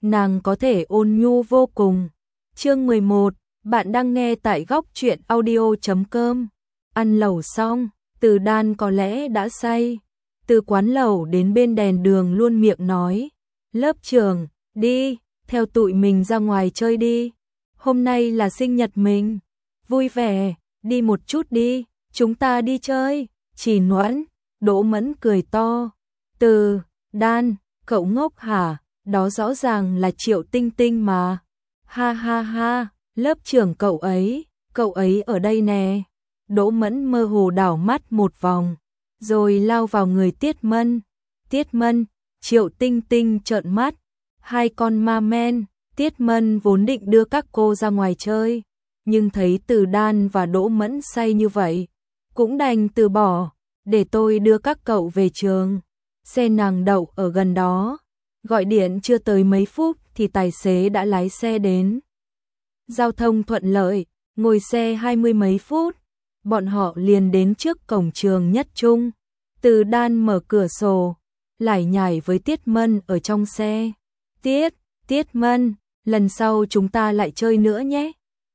nàng có thể ôn nhu vô cùng. Chương 11, bạn đang nghe tại góc truyện audio.com. Ăn lẩu xong, Từ Đan có lẽ đã say. Từ quán lẩu đến bên đèn đường luôn miệng nói, lớp trưởng, đi, theo tụi mình ra ngoài chơi đi. Hôm nay là sinh nhật mình, vui vẻ, đi một chút đi, chúng ta đi chơi. Chỉ Noãn, Đỗ Mẫn cười to. Từ Đan, cậu ngốc hả? Đó rõ ràng là Triệu Tinh Tinh mà. Ha ha ha, lớp trưởng cậu ấy ở đây nè. Đỗ Mẫn mơ hồ đảo mắt một vòng, rồi lao vào người Tiết Mân. Tiết Mân, Triệu Tinh Tinh trợn mắt, hai con ma men. Tiết Mân vốn định đưa các cô ra ngoài chơi, nhưng thấy Từ Đan và Đỗ Mẫn say như vậy, cũng đành từ bỏ, để tôi đưa các cậu về trường. Xe nàng đậu ở gần đó, gọi điện chưa tới mấy phút thì tài xế đã lái xe đến. Giao thông thuận lợi, ngồi xe 20 mấy phút, bọn họ liền đến trước cổng trường Nhất Trung. Từ Đan mở cửa sổ, lải nhải với Tiết Mân ở trong xe. Tiết Mân, lần sau chúng ta lại chơi nữa nhé.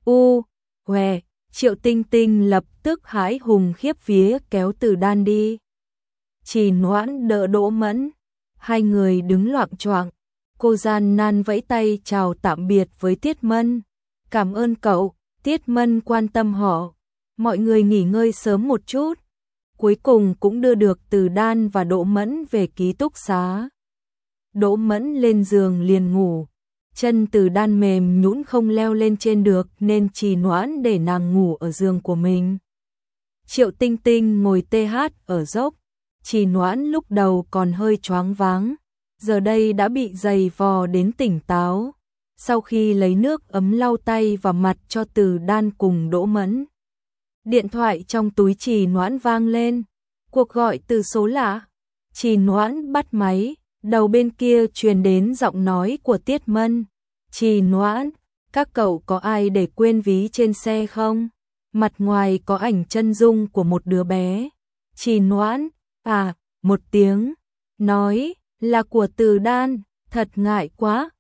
Huề, Triệu Tinh Tinh lập tức hãi hùng khiếp vía kéo Từ Đan đi. Chỉ Noãn đỡ Đỗ Mẫn, hai người đứng loạng choạng. Cô gian nan vẫy tay chào tạm biệt với Tiết Mân. Cảm ơn cậu, Tiết Mân quan tâm họ. Mọi người nghỉ ngơi sớm một chút. Cuối cùng cũng đưa được Từ Đan và Đỗ Mẫn về ký túc xá. Đỗ Mẫn lên giường liền ngủ. Chân Từ Đan mềm nhũn không leo lên trên được nên Chỉ Noãn để nàng ngủ ở giường của mình. Triệu Tinh Tinh ngồi TH ở dốc. Chỉ Noãn lúc đầu còn hơi choáng váng, giờ đây đã bị giày vò đến tỉnh táo. Sau khi lấy nước ấm lau tay và mặt cho Từ Đan cùng Đỗ Mẫn, điện thoại trong túi Chỉ Noãn vang lên. Cuộc gọi từ số lạ. Chỉ Noãn bắt máy, đầu bên kia truyền đến giọng nói của Tiết Mân. Chỉ Noãn, các cậu có ai để quên ví trên xe không? Mặt ngoài có ảnh chân dung của một đứa bé. Chỉ Noãn, một tiếng, nói là của Từ Đan, thật ngại quá.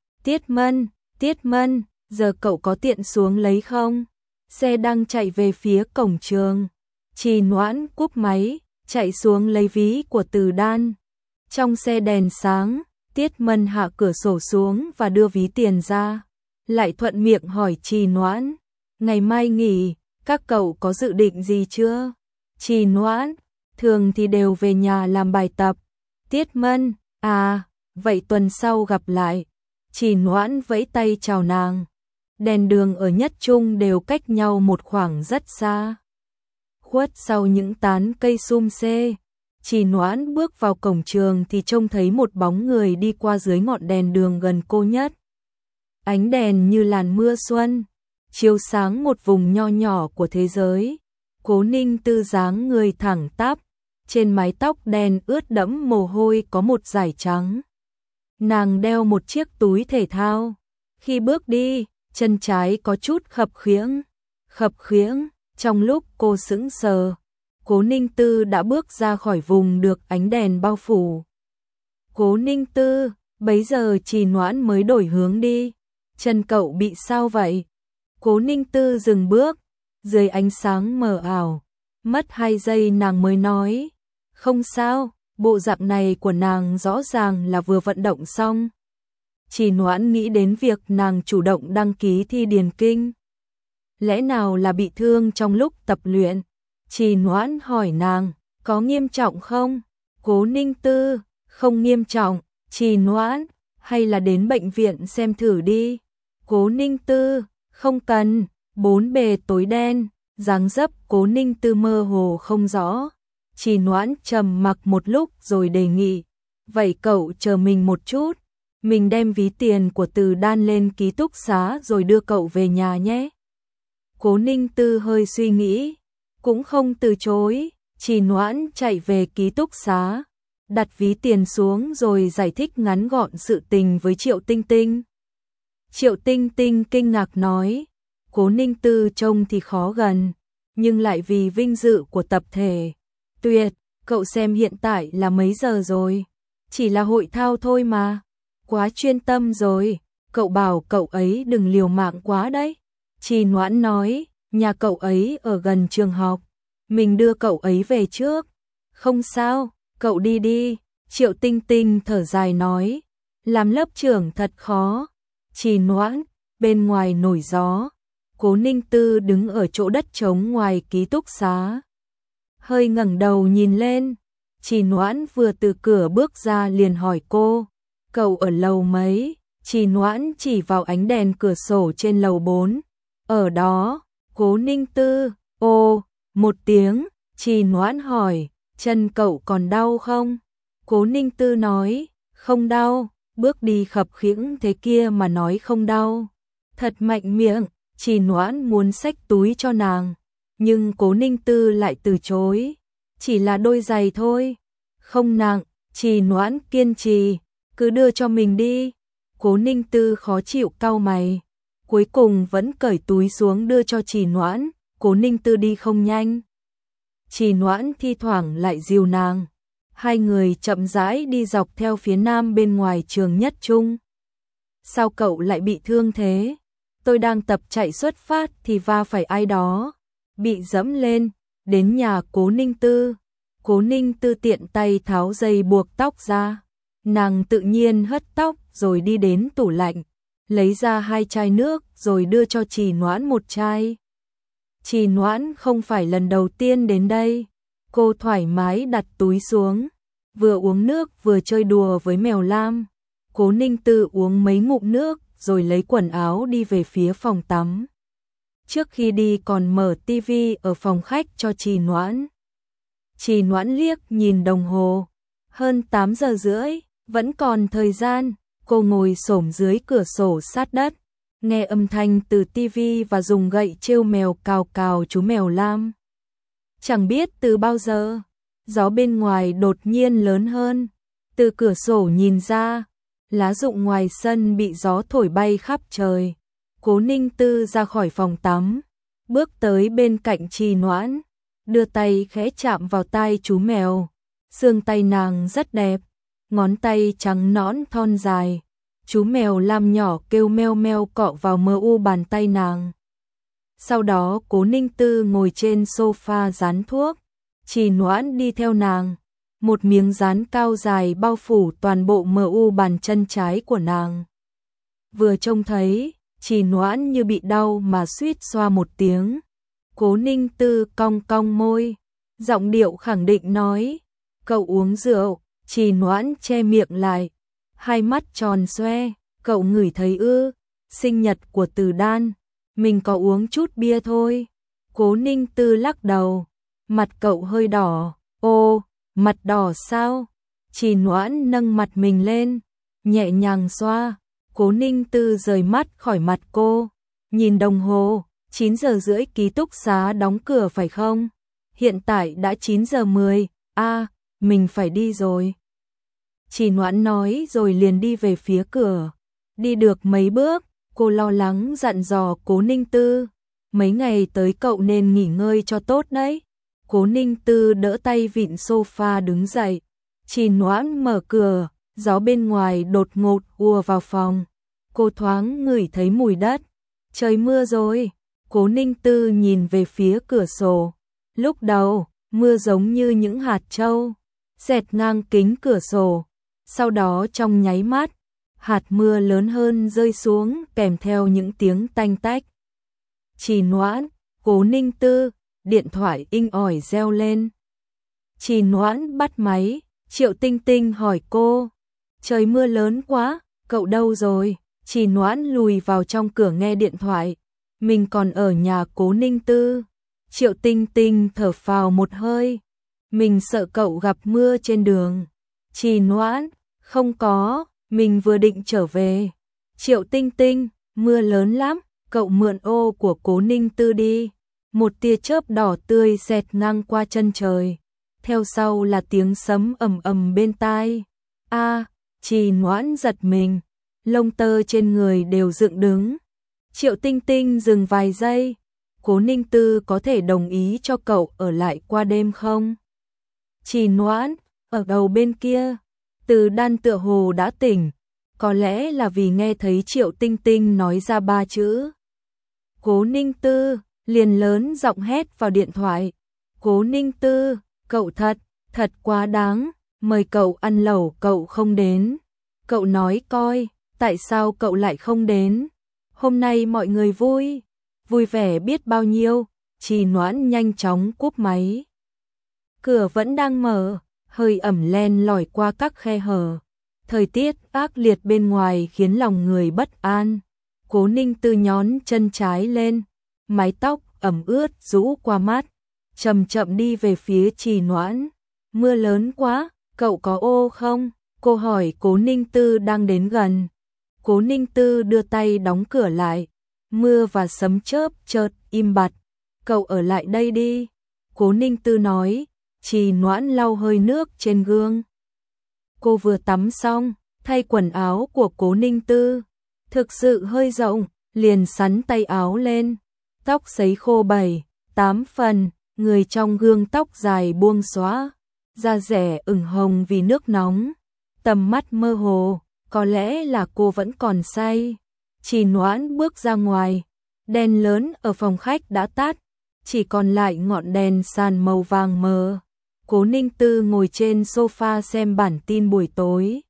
Tiết Mân, giờ cậu có tiện xuống lấy không? Xe đang chạy về phía cổng trường. Chỉ Noãn cúp máy, chạy xuống lấy ví của Từ Đan. Trong xe đèn sáng, Tiết Mân hạ cửa sổ xuống và đưa ví tiền ra. Lại thuận miệng hỏi Chỉ Noãn, ngày mai nghỉ, các cậu có dự định gì chưa? Chỉ Noãn, thường thì đều về nhà làm bài tập. Tiết Mân, vậy tuần sau gặp lại. Chỉ Noãn vẫy tay chào nàng. Đèn đường ở Nhất Trung đều cách nhau một khoảng rất xa. Khuất sau những tán cây sum xê, Chỉ Noãn bước vào cổng trường thì trông thấy một bóng người đi qua dưới ngọn đèn đường gần cô nhất. Ánh đèn như làn mưa xuân, chiếu sáng một vùng nho nhỏ của thế giới. Cố Ninh Tư dáng người thẳng tắp, trên mái tóc đen ướt đẫm mồ hôi có một dải trắng. Nàng đeo một chiếc túi thể thao. Khi bước đi, chân trái có chút khập khiễng. Trong lúc cô sững sờ, Cố Ninh Tư đã bước ra khỏi vùng được ánh đèn bao phủ. Cố Ninh Tư, bấy giờ Chỉ Noãn mới đổi hướng đi. Chân cậu bị sao vậy? Cố Ninh Tư dừng bước, dưới ánh sáng mờ ảo. Mất 2 giây nàng mới nói, không sao, bộ dạng này của nàng rõ ràng là vừa vận động xong. Chỉ Noãn nghĩ đến việc nàng chủ động đăng ký thi điền kinh. Lẽ nào là bị thương trong lúc tập luyện? Chỉ Noãn hỏi nàng, có nghiêm trọng không? Cố Ninh Tư, không nghiêm trọng. Chỉ Noãn, hay là đến bệnh viện xem thử đi. Cố Ninh Tư, không cần. Bốn bề tối đen, dáng dấp Cố Ninh Tư mơ hồ không rõ. Chỉ Noãn trầm mặc một lúc rồi đề nghị, vậy cậu chờ mình một chút, mình đem ví tiền của Từ Đan lên ký túc xá rồi đưa cậu về nhà nhé. Cố Ninh Tư hơi suy nghĩ, cũng không từ chối. Chỉ Noãn chạy về ký túc xá, đặt ví tiền xuống rồi giải thích ngắn gọn sự tình với Triệu Tinh Tinh. Triệu Tinh Tinh kinh ngạc nói, Cố Ninh Tư trông thì khó gần, nhưng lại vì vinh dự của tập thể. Tuyệt, cậu xem hiện tại là mấy giờ rồi? Chỉ là hội thao thôi mà. Quá chuyên tâm rồi. cậu bảo cậu ấy đừng liều mạng quá đấy. Trì Noãn nói, nhà cậu ấy ở gần trường học, mình đưa cậu ấy về trước. Không sao, cậu đi đi. Triệu Tinh Tinh thở dài nói, làm lớp trưởng thật khó. Trì Noãn, bên ngoài nổi gió, Cố Ninh Tư đứng ở chỗ đất trống ngoài ký túc xá. Hơi ngẩng đầu nhìn lên, Trì Noãn vừa từ cửa bước ra liền hỏi cô, cậu ở lầu mấy? Trì Noãn chỉ vào ánh đèn cửa sổ trên lầu 4. Ở đó. Cố Ninh Tư, ồ, một tiếng. Trì Noãn hỏi, chân cậu còn đau không? Cố Ninh Tư nói, không đau. Bước đi khập khiễng thế kia mà nói không đau. Thật mạnh miệng. Trì Noãn muốn xách túi cho nàng, nhưng Cố Ninh Tư lại từ chối. Chỉ là đôi giày thôi, không nặng. Trì Noãn kiên trì, cứ đưa cho mình đi. Cố Ninh Tư khó chịu cau mày, cuối cùng vẫn cởi túi xuống đưa cho Trì Noãn. Cố Ninh Tư đi không nhanh, Trì Noãn thi thoảng lại dìu nàng. Hai người chậm rãi đi dọc theo phía nam bên ngoài trường Nhất Trung. Sao cậu lại bị thương thế? Tôi đang tập chạy xuất phát thì va phải ai đó, bị dẫm lên. Đến nhà Cố Ninh Tư, Cố Ninh Tư tiện tay tháo dây buộc tóc ra. Nàng tự nhiên hất tóc rồi đi đến tủ lạnh, lấy ra 2 chai nước rồi đưa cho Trì Noãn 1 chai. Trì Noãn không phải lần đầu tiên đến đây, cô thoải mái đặt túi xuống, vừa uống nước vừa chơi đùa với mèo lam. Cố Ninh Tư uống mấy ngụm nước rồi lấy quần áo đi về phía phòng tắm. Trước khi đi còn mở tivi ở phòng khách cho Trì Noãn. Trì Noãn liếc nhìn đồng hồ, hơn 8 giờ rưỡi, vẫn còn thời gian. Cô ngồi xổm dưới cửa sổ sát đất, nghe âm thanh từ tivi và dùng gậy trêu mèo cào cào chú mèo lam. Chẳng biết từ bao giờ, gió bên ngoài đột nhiên lớn hơn. Từ cửa sổ nhìn ra, lá rụng ngoài sân bị gió thổi bay khắp trời. Cố Ninh Tư ra khỏi phòng tắm, bước tới bên cạnh Trì Noãn, đưa tay khẽ chạm vào tai chú mèo. Xương tay nàng rất đẹp, ngón tay trắng nõn thon dài. Chú mèo lam nhỏ kêu meo meo cọ vào mờ u bàn tay nàng. Sau đó Cố Ninh Tư ngồi trên sofa dán thuốc, Trì Noãn đi theo nàng. Một miếng dán cao dài bao phủ toàn bộ mờ u bàn chân trái của nàng. Vừa trông thấy, Trì Noãn như bị đau mà suýt xoa một tiếng. Cố Ninh Tư cong cong môi, giọng điệu khẳng định nói, cậu uống rượu. Trì Noãn che miệng lại, hai mắt tròn xoe, cậu ngửi thấy ư? Sinh nhật của Từ Đan, mình có uống chút bia thôi. Cố Ninh Tư lắc đầu, mặt cậu hơi đỏ. Ô, mặt đỏ sao? Trì Noãn nâng mặt mình lên, nhẹ nhàng xoa. Cố Ninh Tư rời mắt khỏi mặt cô, nhìn đồng hồ, 9 giờ rưỡi ký túc xá đóng cửa phải không? Hiện tại đã 9 giờ 10, mình phải đi rồi. Trì Noãn nói rồi liền đi về phía cửa. Đi được mấy bước, cô lo lắng dặn dò Cố Ninh Tư, mấy ngày tới cậu nên nghỉ ngơi cho tốt đấy. Cố Ninh Tư đỡ tay vịn sofa đứng dậy. Trì Noãn mở cửa, gió bên ngoài đột ngột ùa vào phòng. Cô thoáng ngửi thấy mùi đất. Trời mưa rồi. Cố Ninh Tư nhìn về phía cửa sổ. Lúc đầu, mưa giống như những hạt trâu xẹt ngang kính cửa sổ. Sau đó trong nháy mắt, hạt mưa lớn hơn rơi xuống kèm theo những tiếng tanh tách. Trì Noãn, Cố Ninh Tư, điện thoại inh ỏi reo lên. Trì Noãn bắt máy, Triệu Tinh Tinh hỏi cô, trời mưa lớn quá, cậu đâu rồi? Trì Noãn lùi vào trong cửa nghe điện thoại, mình còn ở nhà Cố Ninh Tư. Triệu Tinh Tinh thở phào một hơi, mình sợ cậu gặp mưa trên đường. Trì Noãn, không có, mình vừa định trở về. Triệu Tinh Tinh, mưa lớn lắm, cậu mượn ô của Cố Ninh Tư đi. Một tia chớp đỏ tươi xẹt ngang qua chân trời, theo sau là tiếng sấm ầm ầm bên tai. Trì Noãn giật mình, lông tơ trên người đều dựng đứng. Triệu Tinh Tinh dừng vài giây, Cố Ninh Tư có thể đồng ý cho cậu ở lại qua đêm không? Trì Noãn, ở đầu bên kia, Từ Đan tựa hồ đã tỉnh, có lẽ là vì nghe thấy Triệu Tinh Tinh nói ra 3 chữ. Cố Ninh Tư, liền lớn giọng hét vào điện thoại. Cố Ninh Tư, cậu thật quá đáng, mời cậu ăn lẩu cậu không đến. Cậu nói coi, tại sao cậu lại không đến? Hôm nay mọi người vui vẻ biết bao nhiêu. Trì Noãn nhanh chóng cúp máy. Cửa vẫn đang mở, hơi ẩm len lỏi qua các khe hở. Thời tiết ác liệt bên ngoài khiến lòng người bất an. Cố Ninh Tư nhón chân trái lên, mái tóc ẩm ướt rũ qua mắt, chậm chậm đi về phía Trì Noãn. Mưa lớn quá, cậu có ô không? Cô hỏi Cố Ninh Tư đang đến gần. Cố Ninh Tư đưa tay đóng cửa lại. Mưa và sấm chớp chợt im bặt. Cậu ở lại đây đi. Cố Ninh Tư nói. Trì Noãn lau hơi nước trên gương. Cô vừa tắm xong, thay quần áo của Cố Ninh Tư. Thực sự hơi rộng, liền sắn tay áo lên. Tóc sấy khô 7-8 phần, người trong gương tóc dài buông xõa. Da rẻ ửng hồng vì nước nóng. Tầm mắt mơ hồ, có lẽ là cô vẫn còn say. Trì Noãn bước ra ngoài, đèn lớn ở phòng khách đã tắt, chỉ còn lại ngọn đèn sàn màu vàng mờ. Cố Ninh Tư ngồi trên sofa xem bản tin buổi tối.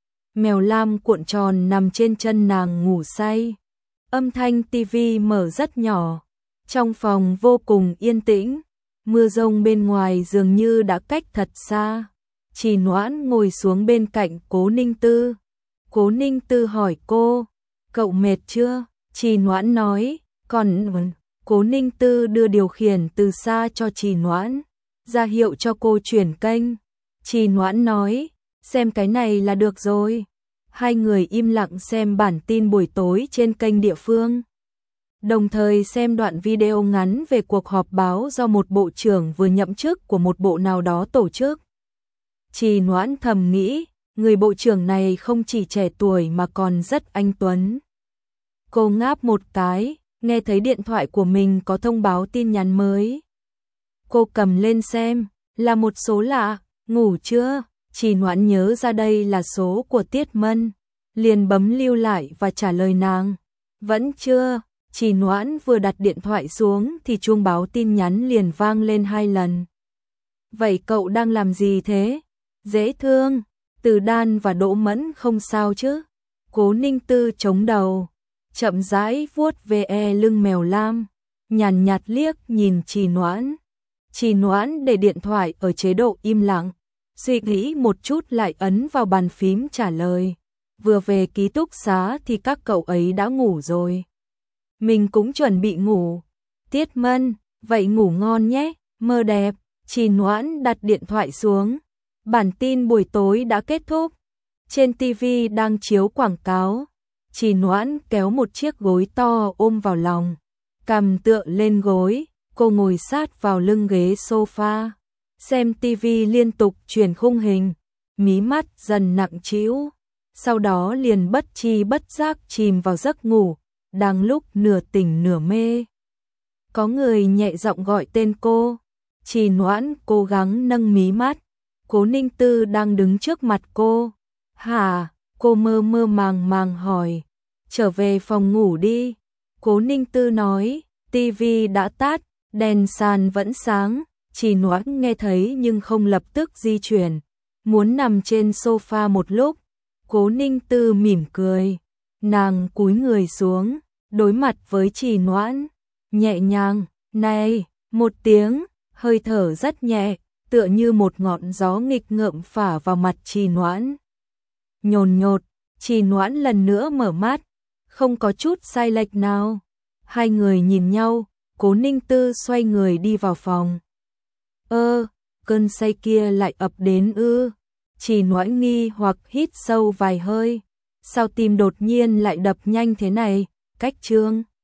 Mèo lam cuộn tròn nằm trên chân nàng ngủ say. Âm thanh tivi mở rất nhỏ. Trong phòng vô cùng yên tĩnh. Mưa rông bên ngoài dường như đã cách thật xa. Trì Noãn ngồi xuống bên cạnh Cố Ninh Tư. Cố Ninh Tư hỏi cô, cậu mệt chưa? Trì Noãn nói, còn. Cố Ninh Tư đưa điều khiển từ xa cho Trì Noãn, ra hiệu cho cô chuyển kênh. Trì Noãn nói, xem cái này là được rồi. Hai người im lặng xem bản tin buổi tối trên kênh địa phương. Đồng thời xem đoạn video ngắn về cuộc họp báo do một bộ trưởng vừa nhậm chức của một bộ nào đó tổ chức. Trì Noãn thầm nghĩ, người bộ trưởng này không chỉ trẻ tuổi mà còn rất anh tuấn. Cô ngáp một cái, nghe thấy điện thoại của mình có thông báo tin nhắn mới. Cô cầm lên xem, là một số lạ. Ngủ chưa? Trì Noãn nhớ ra đây là số của Tiết Mân, liền bấm lưu lại và trả lời nàng. Vẫn chưa. Trì Noãn vừa đặt điện thoại xuống thì chuông báo tin nhắn liền vang lên 2 lần. Vậy cậu đang làm gì thế? Dễ thương. Từ Đan và Đỗ Mẫn không sao chứ? Cố Ninh Tư chống đầu, chậm rãi vuốt ve lưng mèo lam, nhàn nhạt liếc nhìn Trì Noãn. Trì Noãn để điện thoại ở chế độ im lặng, suy nghĩ một chút lại ấn vào bàn phím trả lời. Vừa về ký túc xá thì các cậu ấy đã ngủ rồi. Mình cũng chuẩn bị ngủ. Tiết Mân, vậy ngủ ngon nhé, mơ đẹp. Trì Noãn đặt điện thoại xuống. Bản tin buổi tối đã kết thúc. Trên TV đang chiếu quảng cáo. Trì Noãn kéo một chiếc gối to ôm vào lòng, cằm tựa lên gối, cô ngồi sát vào lưng ghế sofa, xem TV liên tục chuyển khung hình, mí mắt dần nặng trĩu, sau đó liền bất tri bất giác chìm vào giấc ngủ, đang lúc nửa tỉnh nửa mê. Có người nhẹ giọng gọi tên cô. Trì Noãn cố gắng nâng mí mắt. Cố Ninh Tư đang đứng trước mặt cô. Hả? Cô mơ mơ màng màng hỏi. Trở về phòng ngủ đi. Cố Ninh Tư nói. Tivi đã tắt, đèn sàn vẫn sáng. Trì Noãn nghe thấy nhưng không lập tức di chuyển, muốn nằm trên sofa một lúc. Cố Ninh Tư mỉm cười. Nàng cúi người xuống, đối mặt với Trì Noãn, nhẹ nhàng, này, một tiếng, hơi thở rất nhẹ, tựa như một ngọn gió nghịch ngợm phả vào mặt Trì Noãn. Nhồn nhột, Trì Noãn lần nữa mở mắt, không có chút sai lệch nào. Hai người nhìn nhau, Cố Ninh Tư xoay người đi vào phòng. Cơn say kia lại ập đến ư? Trì Noãn nghi hoặc hít sâu vài hơi. Sao tim đột nhiên lại đập nhanh thế này? Cách chương